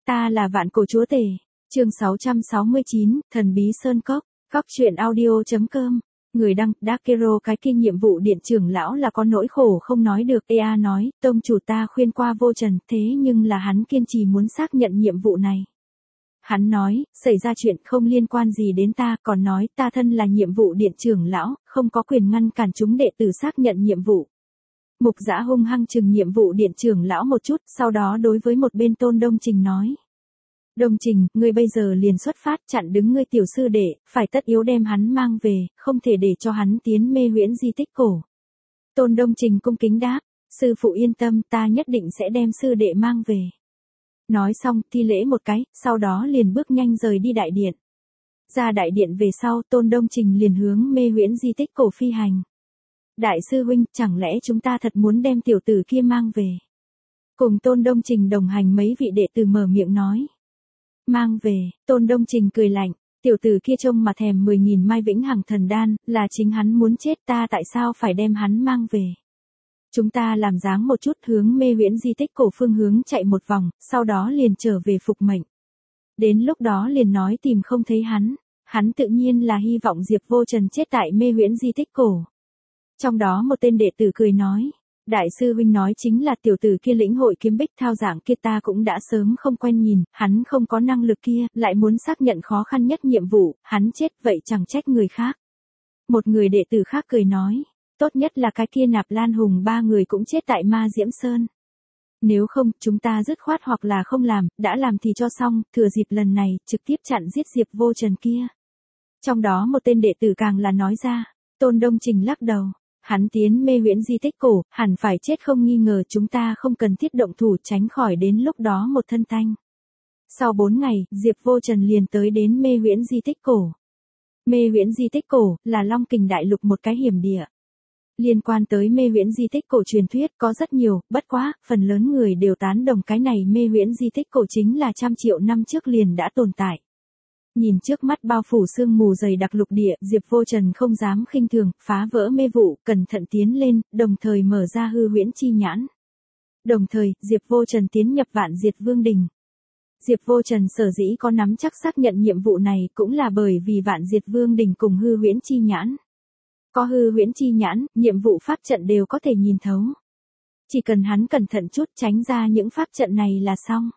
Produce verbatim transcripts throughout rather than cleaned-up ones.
Ta là Vạn Cổ Chúa Tể. Chương sáu trăm sáu mươi chín, Thần bí Sơn Cốc. Góc truyện audio chấm com. Người đăng, Dakero cái kia nhiệm vụ điện trưởng lão là có nỗi khổ không nói được. Ea nói, tông chủ ta khuyên qua vô trần, thế nhưng là hắn kiên trì muốn xác nhận nhiệm vụ này. Hắn nói, xảy ra chuyện không liên quan gì đến ta, còn nói ta thân là nhiệm vụ điện trưởng lão, không có quyền ngăn cản chúng đệ tử xác nhận nhiệm vụ. Mục Dã hung hăng chừng nhiệm vụ điện trưởng lão một chút, sau đó đối với một bên Tôn Đông Trình nói. Đông Trình, ngươi bây giờ liền xuất phát chặn đứng ngươi tiểu sư đệ, phải tất yếu đem hắn mang về, không thể để cho hắn tiến mê huyễn di tích cổ. Tôn Đông Trình cung kính đáp, sư phụ yên tâm, ta nhất định sẽ đem sư đệ mang về. Nói xong, thi lễ một cái, sau đó liền bước nhanh rời đi đại điện. Ra đại điện về sau, Tôn Đông Trình liền hướng mê huyễn di tích cổ phi hành. Đại sư huynh, chẳng lẽ chúng ta thật muốn đem tiểu tử kia mang về? Cùng Tôn Đông Trình đồng hành mấy vị đệ tử mở miệng nói. Mang về, Tôn Đông Trình cười lạnh, tiểu tử kia trông mà thèm mười nghìn mai vĩnh hằng thần đan, là chính hắn muốn chết, ta tại sao phải đem hắn mang về? Chúng ta làm dáng một chút hướng mê huyễn di tích cổ phương hướng chạy một vòng, sau đó liền trở về phục mệnh. Đến lúc đó liền nói tìm không thấy hắn, hắn tự nhiên là hy vọng Diệp Vô Trần chết tại mê huyễn di tích cổ. Trong đó một tên đệ tử cười nói, đại sư huynh nói chính là tiểu tử kia lĩnh hội kiếm bích thao dạng kia, ta cũng đã sớm không quen nhìn, hắn không có năng lực kia, lại muốn xác nhận khó khăn nhất nhiệm vụ, hắn chết vậy chẳng trách người khác. Một người đệ tử khác cười nói, tốt nhất là cái kia Nạp Lan Hùng ba người cũng chết tại Ma Diễm Sơn. Nếu không, chúng ta dứt khoát hoặc là không làm, đã làm thì cho xong, thừa dịp lần này, trực tiếp chặn giết Diệp Vô Trần kia. Trong đó một tên đệ tử càng là nói ra, Tôn Đông Trình lắc đầu. Hắn tiến mê huyễn di tích cổ, hẳn phải chết không nghi ngờ, chúng ta không cần thiết động thủ, tránh khỏi đến lúc đó một thân tanh. Sau bốn ngày, Diệp Vô Trần liền tới đến mê huyễn di tích cổ. Mê huyễn di tích cổ, là Long Kình Đại Lục một cái hiểm địa. Liên quan tới mê huyễn di tích cổ truyền thuyết có rất nhiều, bất quá, phần lớn người đều tán đồng cái này mê huyễn di tích cổ chính là trăm triệu năm trước liền đã tồn tại. Nhìn trước mắt bao phủ sương mù dày đặc lục địa, Diệp Vô Trần không dám khinh thường, phá vỡ mê vụ, cẩn thận tiến lên, đồng thời mở ra hư huyễn chi nhãn. Đồng thời, Diệp Vô Trần tiến nhập Vạn Diệt Vương Đình. Diệp Vô Trần sở dĩ có nắm chắc xác nhận nhiệm vụ này cũng là bởi vì Vạn Diệt Vương Đình cùng hư huyễn chi nhãn. Có hư huyễn chi nhãn, nhiệm vụ pháp trận đều có thể nhìn thấu. Chỉ cần hắn cẩn thận chút tránh ra những pháp trận này là xong.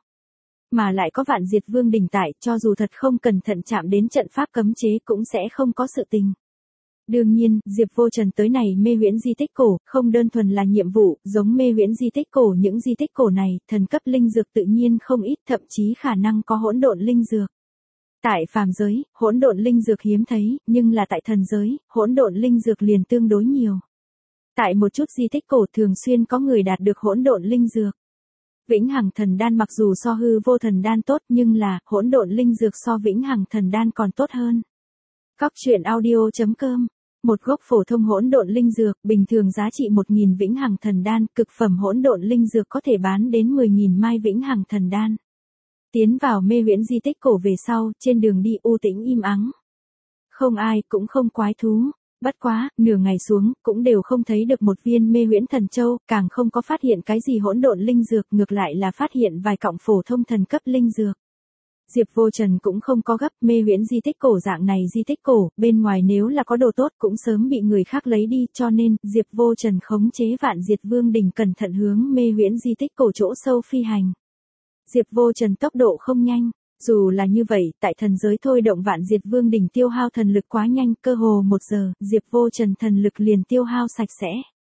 Mà lại có Vạn Diệt Vương Đình tại, cho dù thật không cẩn thận chạm đến trận pháp cấm chế cũng sẽ không có sự tình. Đương nhiên, Diệp Vô Trần tới này mê huyễn di tích cổ, không đơn thuần là nhiệm vụ, giống mê huyễn di tích cổ, những di tích cổ này, thần cấp linh dược tự nhiên không ít, thậm chí khả năng có hỗn độn linh dược. Tại phàm giới, hỗn độn linh dược hiếm thấy, nhưng là tại thần giới, hỗn độn linh dược liền tương đối nhiều. Tại một chút di tích cổ thường xuyên có người đạt được hỗn độn linh dược. Vĩnh hằng thần đan mặc dù so hư vô thần đan tốt, nhưng là hỗn độn linh dược so vĩnh hằng thần đan còn tốt hơn. Góc truyện audio chấm com. Một gốc phổ thông hỗn độn linh dược, bình thường giá trị một nghìn vĩnh hằng thần đan, cực phẩm hỗn độn linh dược có thể bán đến mười nghìn mai vĩnh hằng thần đan. Tiến vào mê huyễn di tích cổ về sau, trên đường đi u tĩnh im ắng. Không ai, cũng không quái thú. Bất quá, nửa ngày xuống, cũng đều không thấy được một viên mê huyễn thần châu, càng không có phát hiện cái gì hỗn độn linh dược, ngược lại là phát hiện vài cọng phổ thông thần cấp linh dược. Diệp Vô Trần cũng không có gấp, mê huyễn di tích cổ dạng này di tích cổ, bên ngoài nếu là có đồ tốt cũng sớm bị người khác lấy đi, cho nên, Diệp Vô Trần khống chế Vạn Diệt Vương Đình cẩn thận hướng mê huyễn di tích cổ chỗ sâu phi hành. Diệp Vô Trần tốc độ không nhanh. Dù là như vậy, tại thần giới thôi động Vạn Diệt Vương Đình tiêu hao thần lực quá nhanh, cơ hồ một giờ, Diệp Vô Trần thần lực liền tiêu hao sạch sẽ.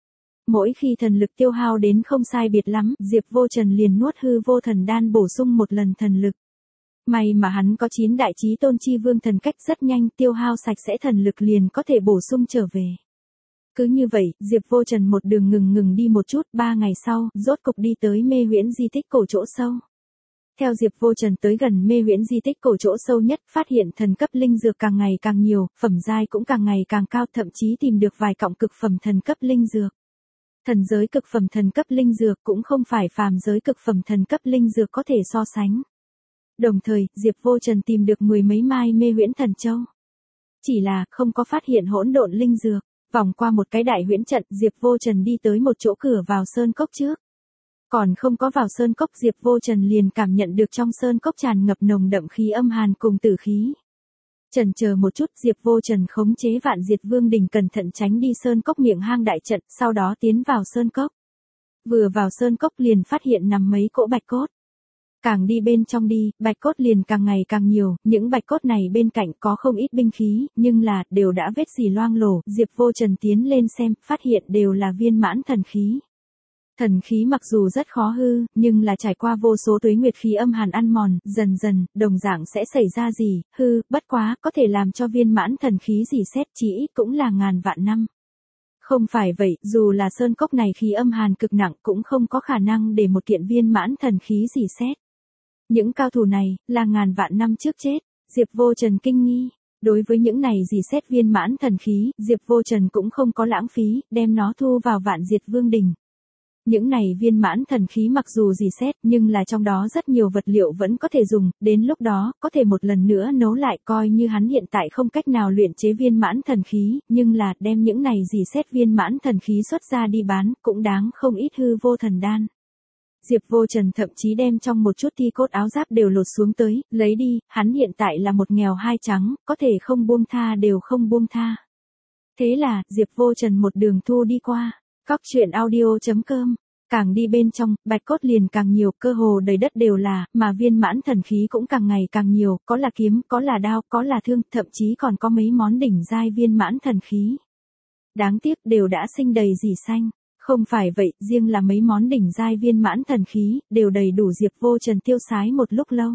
Mỗi khi thần lực tiêu hao đến không sai biệt lắm, Diệp Vô Trần liền nuốt hư vô thần đan bổ sung một lần thần lực. May mà hắn có chín đại chí tôn chi vương thần cách rất nhanh, tiêu hao sạch sẽ thần lực liền có thể bổ sung trở về. Cứ như vậy, Diệp Vô Trần một đường ngừng ngừng đi một chút, ba ngày sau, rốt cục đi tới mê huyễn di tích cổ chỗ sâu. Theo Diệp Vô Trần tới gần mê huyễn di tích cổ chỗ sâu nhất, phát hiện thần cấp linh dược càng ngày càng nhiều, phẩm giai cũng càng ngày càng cao, thậm chí tìm được vài cọng cực phẩm thần cấp linh dược. Thần giới cực phẩm thần cấp linh dược cũng không phải phàm giới cực phẩm thần cấp linh dược có thể so sánh. Đồng thời, Diệp Vô Trần tìm được mười mấy mai mê huyễn thần châu. Chỉ là, không có phát hiện hỗn độn linh dược. Vòng qua một cái đại huyễn trận, Diệp Vô Trần đi tới một chỗ cửa vào sơn cốc trước. Còn không có vào sơn cốc Diệp Vô Trần liền cảm nhận được trong sơn cốc tràn ngập nồng đậm khí âm hàn cùng tử khí. Chần chờ một chút Diệp Vô Trần khống chế Vạn Diệt Vương đỉnh cẩn thận tránh đi sơn cốc miệng hang đại trận, sau đó tiến vào sơn cốc. Vừa vào sơn cốc liền phát hiện nằm mấy cỗ bạch cốt. Càng đi bên trong đi, bạch cốt liền càng ngày càng nhiều, những bạch cốt này bên cạnh có không ít binh khí, nhưng là, đều đã vết dỉ loang lổ, Diệp Vô Trần tiến lên xem, phát hiện đều là viên mãn thần khí. Thần khí mặc dù rất khó hư, nhưng là trải qua vô số tuế nguyệt khí âm hàn ăn mòn, dần dần, đồng dạng sẽ xảy ra gì, hư, bất quá, có thể làm cho viên mãn thần khí dỉ xét chỉ ít cũng là ngàn vạn năm. Không phải vậy, dù là sơn cốc này khí âm hàn cực nặng cũng không có khả năng để một kiện viên mãn thần khí dỉ xét. Những cao thủ này, là ngàn vạn năm trước chết, Diệp Vô Trần kinh nghi. Đối với những này dỉ xét viên mãn thần khí, Diệp Vô Trần cũng không có lãng phí, đem nó thu vào Vạn Diệt Vương đỉnh. Những này viên mãn thần khí mặc dù dỉ xét, nhưng là trong đó rất nhiều vật liệu vẫn có thể dùng, đến lúc đó, có thể một lần nữa nấu lại coi như hắn hiện tại không cách nào luyện chế viên mãn thần khí, nhưng là, đem những này dỉ xét viên mãn thần khí xuất ra đi bán, cũng đáng không ít hư vô thần đan. Diệp Vô Trần thậm chí đem trong một chút thi cốt áo giáp đều lột xuống tới, lấy đi, hắn hiện tại là một nghèo hai trắng, có thể không buông tha đều không buông tha. Thế là, Diệp Vô Trần một đường thu đi qua. Cóc truyện audio chấm com. Càng đi bên trong, bạch cốt liền càng nhiều, cơ hồ đầy đất đều là, mà viên mãn thần khí cũng càng ngày càng nhiều, có là kiếm, có là đao, có là thương, thậm chí còn có mấy món đỉnh giai viên mãn thần khí. Đáng tiếc đều đã sinh đầy rỉ xanh. Không phải vậy, riêng là mấy món đỉnh giai viên mãn thần khí, đều đầy đủ Diệp Vô Trần tiêu xái một lúc lâu.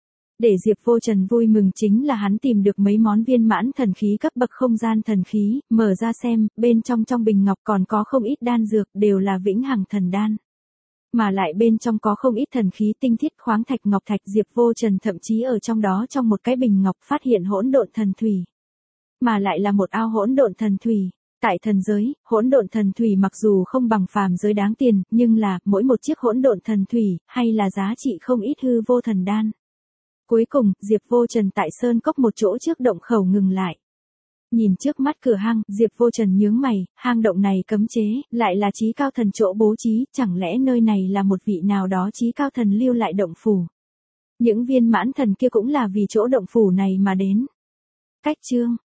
Để Diệp Vô Trần vui mừng chính là hắn tìm được mấy món viên mãn thần khí cấp bậc không gian thần khí, mở ra xem, bên trong trong bình ngọc còn có không ít đan dược, đều là vĩnh hằng thần đan. Mà lại bên trong có không ít thần khí tinh thiết khoáng thạch ngọc thạch, Diệp Vô Trần thậm chí ở trong đó trong một cái bình ngọc phát hiện hỗn độn thần thủy. Mà lại là một ao hỗn độn thần thủy. Tại thần giới, hỗn độn thần thủy mặc dù không bằng phàm giới đáng tiền, nhưng là, mỗi một chiếc hỗn độn thần thủy, hay là giá trị không ít hư vô thần đan. Cuối cùng, Diệp Vô Trần tại sơn cốc một chỗ trước động khẩu ngừng lại. Nhìn trước mắt cửa hang, Diệp Vô Trần nhướng mày, hang động này cấm chế, lại là chí cao thần chỗ bố trí, chẳng lẽ nơi này là một vị nào đó chí cao thần lưu lại động phủ. Những viên mãn thần kia cũng là vì chỗ động phủ này mà đến. Cách chương